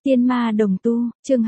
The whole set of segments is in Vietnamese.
Tiên ma đồng tu, chương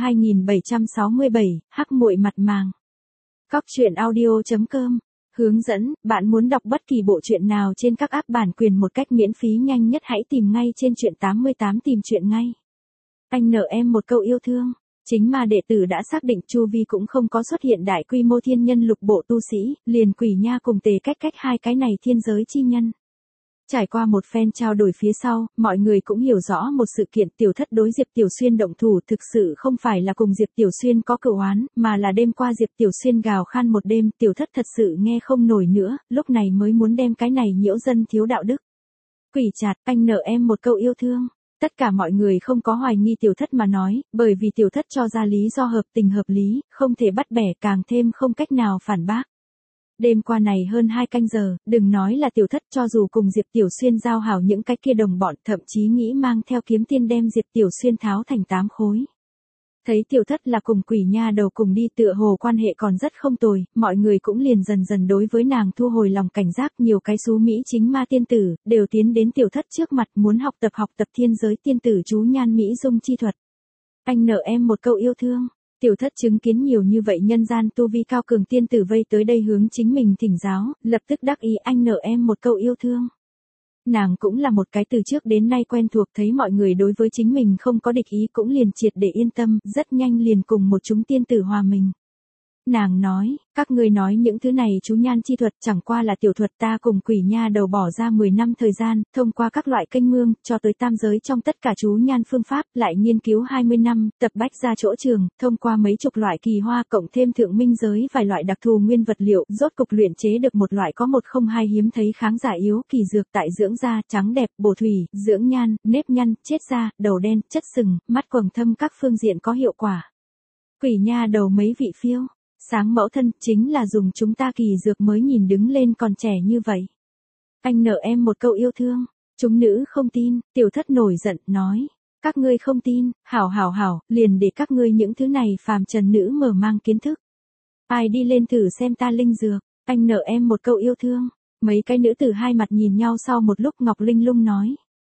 2767, hắc muội mặt màng. Cóc truyện audio.com. Hướng dẫn, bạn muốn đọc bất kỳ bộ truyện nào trên các app bản quyền một cách miễn phí nhanh nhất hãy tìm ngay trên truyện 88 tìm truyện ngay. Anh nợ em một câu yêu thương. Chính ma đệ tử đã xác định chu vi cũng không có xuất hiện đại quy mô thiên nhân lục bộ tu sĩ, liền quỷ nha cùng tề cách hai cái này thiên giới chi nhân. Trải qua một phen trao đổi phía sau, mọi người cũng hiểu rõ một sự kiện Tiểu Thất đối Diệp Tiểu Xuyên động thủ thực sự không phải là cùng Diệp Tiểu Xuyên có cựu oán, mà là đêm qua Diệp Tiểu Xuyên gào khan một đêm, Tiểu Thất thật sự nghe không nổi nữa, lúc này mới muốn đem cái này nhiễu dân thiếu đạo đức. Quỷ chạt, anh nợ em một câu yêu thương. Tất cả mọi người không có hoài nghi Tiểu Thất mà nói, bởi vì Tiểu Thất cho ra lý do hợp tình hợp lý, không thể bắt bẻ càng thêm không cách nào phản bác. Đêm qua này hơn 2 canh giờ, đừng nói là Tiểu Thất cho dù cùng Diệp Tiểu Xuyên giao hảo những cái kia đồng bọn thậm chí nghĩ mang theo kiếm tiên đem Diệp Tiểu Xuyên tháo thành 8 khối. Thấy Tiểu Thất là cùng quỷ nha đầu cùng đi tựa hồ quan hệ còn rất không tồi, mọi người cũng liền dần dần đối với nàng thu hồi lòng cảnh giác nhiều cái xú Mỹ chính ma tiên tử, đều tiến đến Tiểu Thất trước mặt muốn học tập thiên giới tiên tử chú nhan Mỹ dung chi thuật. Anh nợ em một câu yêu thương. Tiểu Thất chứng kiến nhiều như vậy nhân gian tu vi cao cường tiên tử vây tới đây hướng chính mình thỉnh giáo, lập tức đắc ý anh nợ em một câu yêu thương. Nàng cũng là một cái từ trước đến nay quen thuộc thấy mọi người đối với chính mình không có địch ý cũng liền triệt để yên tâm, rất nhanh liền cùng một chúng tiên tử hòa mình. Nàng nói, các ngươi nói những thứ này chú nhan chi thuật chẳng qua là tiểu thuật ta cùng quỷ nha đầu bỏ ra 10 năm thời gian, thông qua các loại kênh mương, cho tới tam giới trong tất cả chú nhan phương pháp, lại nghiên cứu 20 năm, tập bách ra chỗ trường, thông qua mấy chục loại kỳ hoa cộng thêm thượng minh giới vài loại đặc thù nguyên vật liệu, rốt cục luyện chế được một loại có 102 hiếm thấy kháng giả yếu kỳ dược tại dưỡng da, trắng đẹp, bổ thủy, dưỡng nhan, nếp nhăn, chết da, đầu đen, chất sừng, mắt quầng thâm các phương diện có hiệu quả. Quỷ nha đầu mấy vị phiêu. Sáng mẫu thân chính là dùng chúng ta kỳ dược mới nhìn đứng lên còn trẻ như vậy. Anh nợ em một câu yêu thương. Chúng nữ không tin, Tiểu Thất nổi giận, nói. Các ngươi không tin, hảo, liền để các ngươi những thứ này phàm trần nữ mở mang kiến thức. Ai đi lên thử xem ta linh dược, anh nợ em một câu yêu thương. Mấy cái nữ tử hai mặt nhìn nhau sau một lúc Ngọc Linh Lung nói.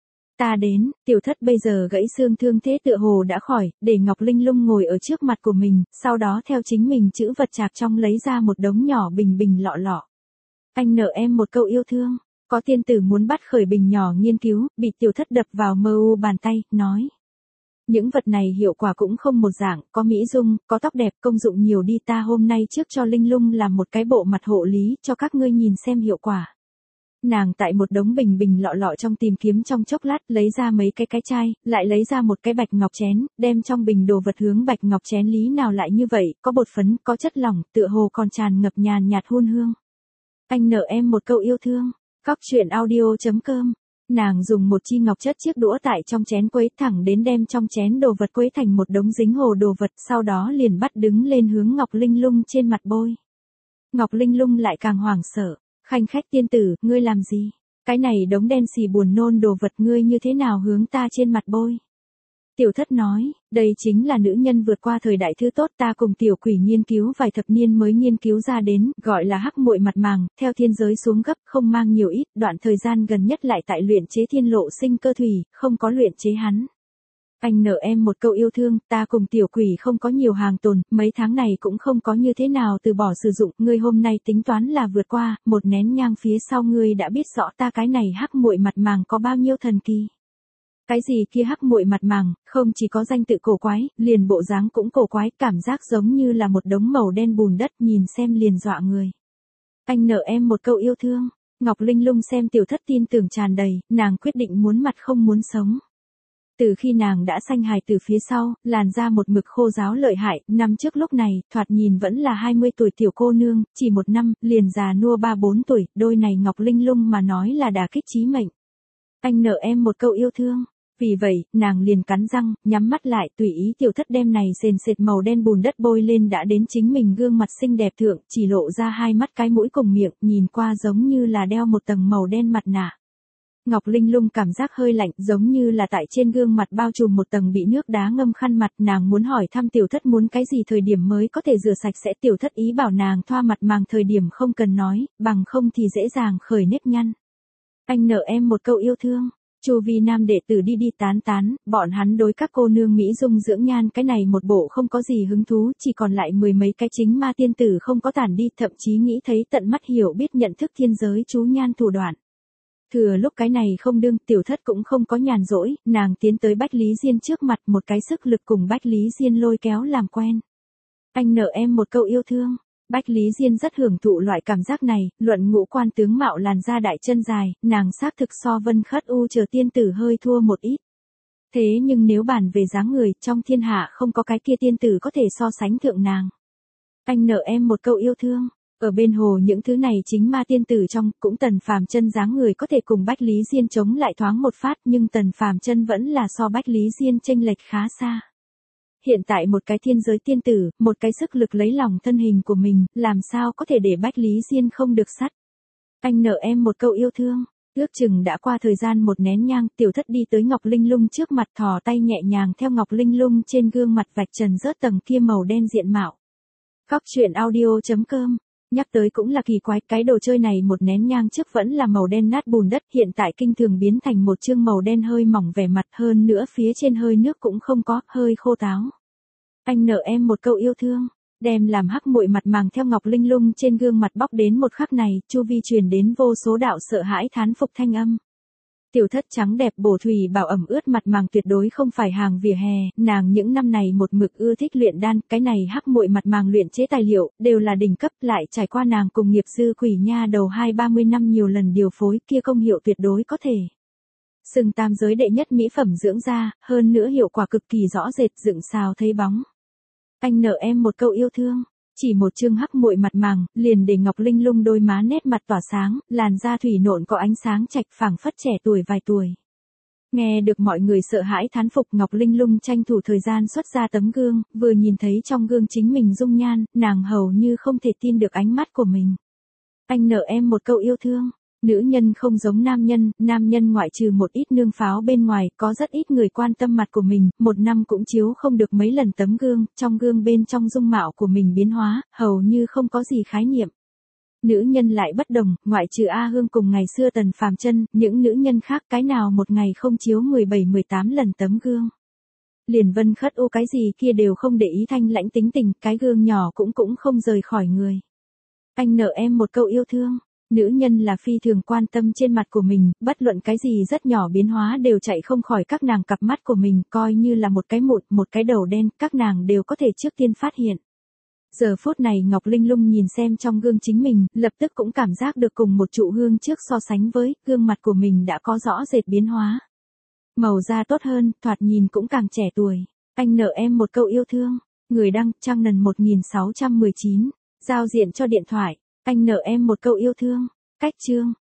Ta đến, Tiểu Thất bây giờ gãy xương thương thế tựa hồ đã khỏi, để Ngọc Linh Lung ngồi ở trước mặt của mình, sau đó theo chính mình chữ vật chạc trong lấy ra một đống nhỏ bình lọ. Anh nợ em một câu yêu thương, có tiên tử muốn bắt khởi bình nhỏ nghiên cứu, bị Tiểu Thất đập vào mơ u bàn tay, nói. Những vật này hiệu quả cũng không một dạng, có mỹ dung, có tóc đẹp, công dụng nhiều đi ta hôm nay trước cho Linh Lung làm một cái bộ mặt hộ lý cho các ngươi nhìn xem hiệu quả. Nàng tại một đống bình lọ trong tìm kiếm trong chốc lát lấy ra mấy cái chai, lại lấy ra một cái bạch ngọc chén, đem trong bình đồ vật hướng bạch ngọc chén lý nào lại như vậy, có bột phấn, có chất lỏng, tựa hồ còn tràn ngập nhàn nhạt hun hương. Anh nợ em một câu yêu thương. Cóc truyện audio.com. Nàng dùng một chi ngọc chất chiếc đũa tại trong chén quấy thẳng đến đem trong chén đồ vật quấy thành một đống dính hồ đồ vật, sau đó liền bắt đứng lên hướng Ngọc Linh Lung trên mặt bôi. Ngọc Linh Lung lại càng hoảng sợ. Khanh khách tiên tử, ngươi làm gì? Cái này đống đen xì buồn nôn đồ vật ngươi như thế nào hướng ta trên mặt bôi? Tiểu Thất nói, đây chính là nữ nhân vượt qua thời đại thứ tốt ta cùng tiểu quỷ nghiên cứu vài thập niên mới nghiên cứu ra đến, gọi là hắc muội mặt màng, theo thiên giới xuống gấp, không mang nhiều ít, đoạn thời gian gần nhất lại tại luyện chế thiên lộ sinh cơ thủy, không có luyện chế hắn. Anh nợ em một câu yêu thương, ta cùng tiểu quỷ không có nhiều hàng tồn, mấy tháng này cũng không có như thế nào từ bỏ sử dụng, ngươi hôm nay tính toán là vượt qua, một nén nhang phía sau ngươi đã biết rõ ta cái này hắc muội mặt màng có bao nhiêu thần kỳ. Cái gì kia hắc muội mặt màng, không chỉ có danh tự cổ quái, liền bộ dáng cũng cổ quái, cảm giác giống như là một đống màu đen bùn đất nhìn xem liền dọa người. Anh nợ em một câu yêu thương, Ngọc Linh Lung xem Tiểu Thất tin tưởng tràn đầy, nàng quyết định muốn mặt không muốn sống. Từ khi nàng đã sanh hài từ phía sau, làn da một mực khô ráo lợi hại, năm trước lúc này, thoạt nhìn vẫn là 20 tuổi tiểu cô nương, chỉ một năm, liền già nua 3-4 tuổi, đôi này Ngọc Linh Lung mà nói là đả kích chí mệnh. Anh nợ em một câu yêu thương. Vì vậy, nàng liền cắn răng, nhắm mắt lại, tùy ý Tiểu Thất đem này sền sệt màu đen bùn đất bôi lên đã đến chính mình gương mặt xinh đẹp thượng, chỉ lộ ra hai mắt cái mũi cùng miệng, nhìn qua giống như là đeo một tầng màu đen mặt nạ. Ngọc Linh Lung cảm giác hơi lạnh, giống như là tại trên gương mặt bao trùm một tầng bị nước đá ngâm khăn mặt, nàng muốn hỏi thăm Tiểu Thất muốn cái gì thời điểm mới có thể rửa sạch sẽ, Tiểu Thất ý bảo nàng thoa mặt màng thời điểm không cần nói, bằng không thì dễ dàng khởi nếp nhăn. Anh nợ em một câu yêu thương. Chu vi nam đệ tử đi đi tán tán, bọn hắn đối các cô nương Mỹ dung dưỡng nhan cái này một bộ không có gì hứng thú, chỉ còn lại mười mấy cái chính ma tiên tử không có tản đi, thậm chí nghĩ thấy tận mắt hiểu biết nhận thức thiên giới chú nhan thủ đoạn. Thừa lúc cái này không đương, tiểu thất cũng không có nhàn rỗi, nàng tiến tới Bách Lý Diên trước mặt, một cái sức lực cùng Bách Lý Diên lôi kéo làm quen. Anh nợ em một câu yêu thương. Bách Lý Diên rất hưởng thụ loại cảm giác này, luận ngũ quan tướng mạo làn da đại chân dài, nàng xác thực so Vân Khất U chờ tiên tử hơi thua một ít. Thế nhưng nếu bàn về dáng người, trong thiên hạ không có cái kia tiên tử có thể so sánh thượng nàng. Anh nợ em một câu yêu thương. Ở bên hồ những thứ này chính ma tiên tử trong, cũng Tần Phàm Chân dáng người có thể cùng Bách Lý Diên chống lại thoáng một phát, nhưng Tần Phàm Chân vẫn là so Bách Lý Diên chênh lệch khá xa. Hiện tại một cái thiên giới tiên tử, một cái sức lực lấy lòng thân hình của mình, làm sao có thể để Bách Lý Diên không được sắt. Anh nợ em một câu yêu thương. Ước chừng đã qua thời gian một nén nhang, tiểu thất đi tới Ngọc Linh Lung trước mặt, thò tay nhẹ nhàng theo Ngọc Linh Lung trên gương mặt vạch trần rớt tầng kia màu đen diện mạo. Cóc truyện audio.com. Nhắc tới cũng là kỳ quái, cái đồ chơi này một nén nhang trước vẫn là màu đen nát bùn đất, hiện tại kinh thường biến thành một chương màu đen hơi mỏng vẻ mặt, hơn nữa phía trên hơi nước cũng không có, hơi khô táo. Anh nợ em một câu yêu thương. Đem làm hắc muội mặt màng theo Ngọc Linh Lung trên gương mặt bóc đến một khắc này, chu vi truyền đến vô số đạo sợ hãi thán phục thanh âm. Tiểu thất trắng đẹp bổ thủy bảo ẩm ướt mặt màng tuyệt đối không phải hàng vỉa hè, nàng những năm này một mực ưa thích luyện đan, cái này hắc muội mặt màng luyện chế tài liệu, đều là đỉnh cấp, lại trải qua nàng cùng nghiệp sư Quỷ Nha đầu 20-30 năm nhiều lần điều phối, kia công hiệu tuyệt đối có thể xưng tam giới đệ nhất mỹ phẩm dưỡng da, hơn nữa hiệu quả cực kỳ rõ rệt, dựng xào thấy bóng. Anh nợ em một câu yêu thương. Chỉ một chương hắc muội mặt màng, liền để Ngọc Linh Lung đôi má nét mặt tỏa sáng, làn da thủy nộn có ánh sáng trạch phảng phất trẻ tuổi vài tuổi. Nghe được mọi người sợ hãi thán phục, Ngọc Linh Lung tranh thủ thời gian xuất ra tấm gương, vừa nhìn thấy trong gương chính mình dung nhan, nàng hầu như không thể tin được ánh mắt của mình. Anh nợ em một câu yêu thương. Nữ nhân không giống nam nhân ngoại trừ một ít nương pháo bên ngoài, có rất ít người quan tâm mặt của mình, một năm cũng chiếu không được mấy lần tấm gương, trong gương bên trong dung mạo của mình biến hóa, hầu như không có gì khái niệm. Nữ nhân lại bất đồng, ngoại trừ A Hương cùng ngày xưa Tần Phàm Chân, những nữ nhân khác cái nào một ngày không chiếu 17-18 lần tấm gương. Liền Vân Khất U cái gì kia đều không để ý, thanh lãnh tính tình, cái gương nhỏ cũng không rời khỏi người. Anh nợ em một câu yêu thương. Nữ nhân là phi thường quan tâm trên mặt của mình, bất luận cái gì rất nhỏ biến hóa đều chạy không khỏi các nàng cặp mắt của mình, coi như là một cái mụn, một cái đầu đen, các nàng đều có thể trước tiên phát hiện. Giờ phút này Ngọc Linh Lung nhìn xem trong gương chính mình, lập tức cũng cảm giác được cùng một trụ hương trước so sánh với, gương mặt của mình đã có rõ rệt biến hóa. Màu da tốt hơn, thoạt nhìn cũng càng trẻ tuổi. Anh nợ em một câu yêu thương. Người đăng, Trang Nần 1619. Giao diện cho điện thoại. Anh nợ em một câu yêu thương. Cách chương.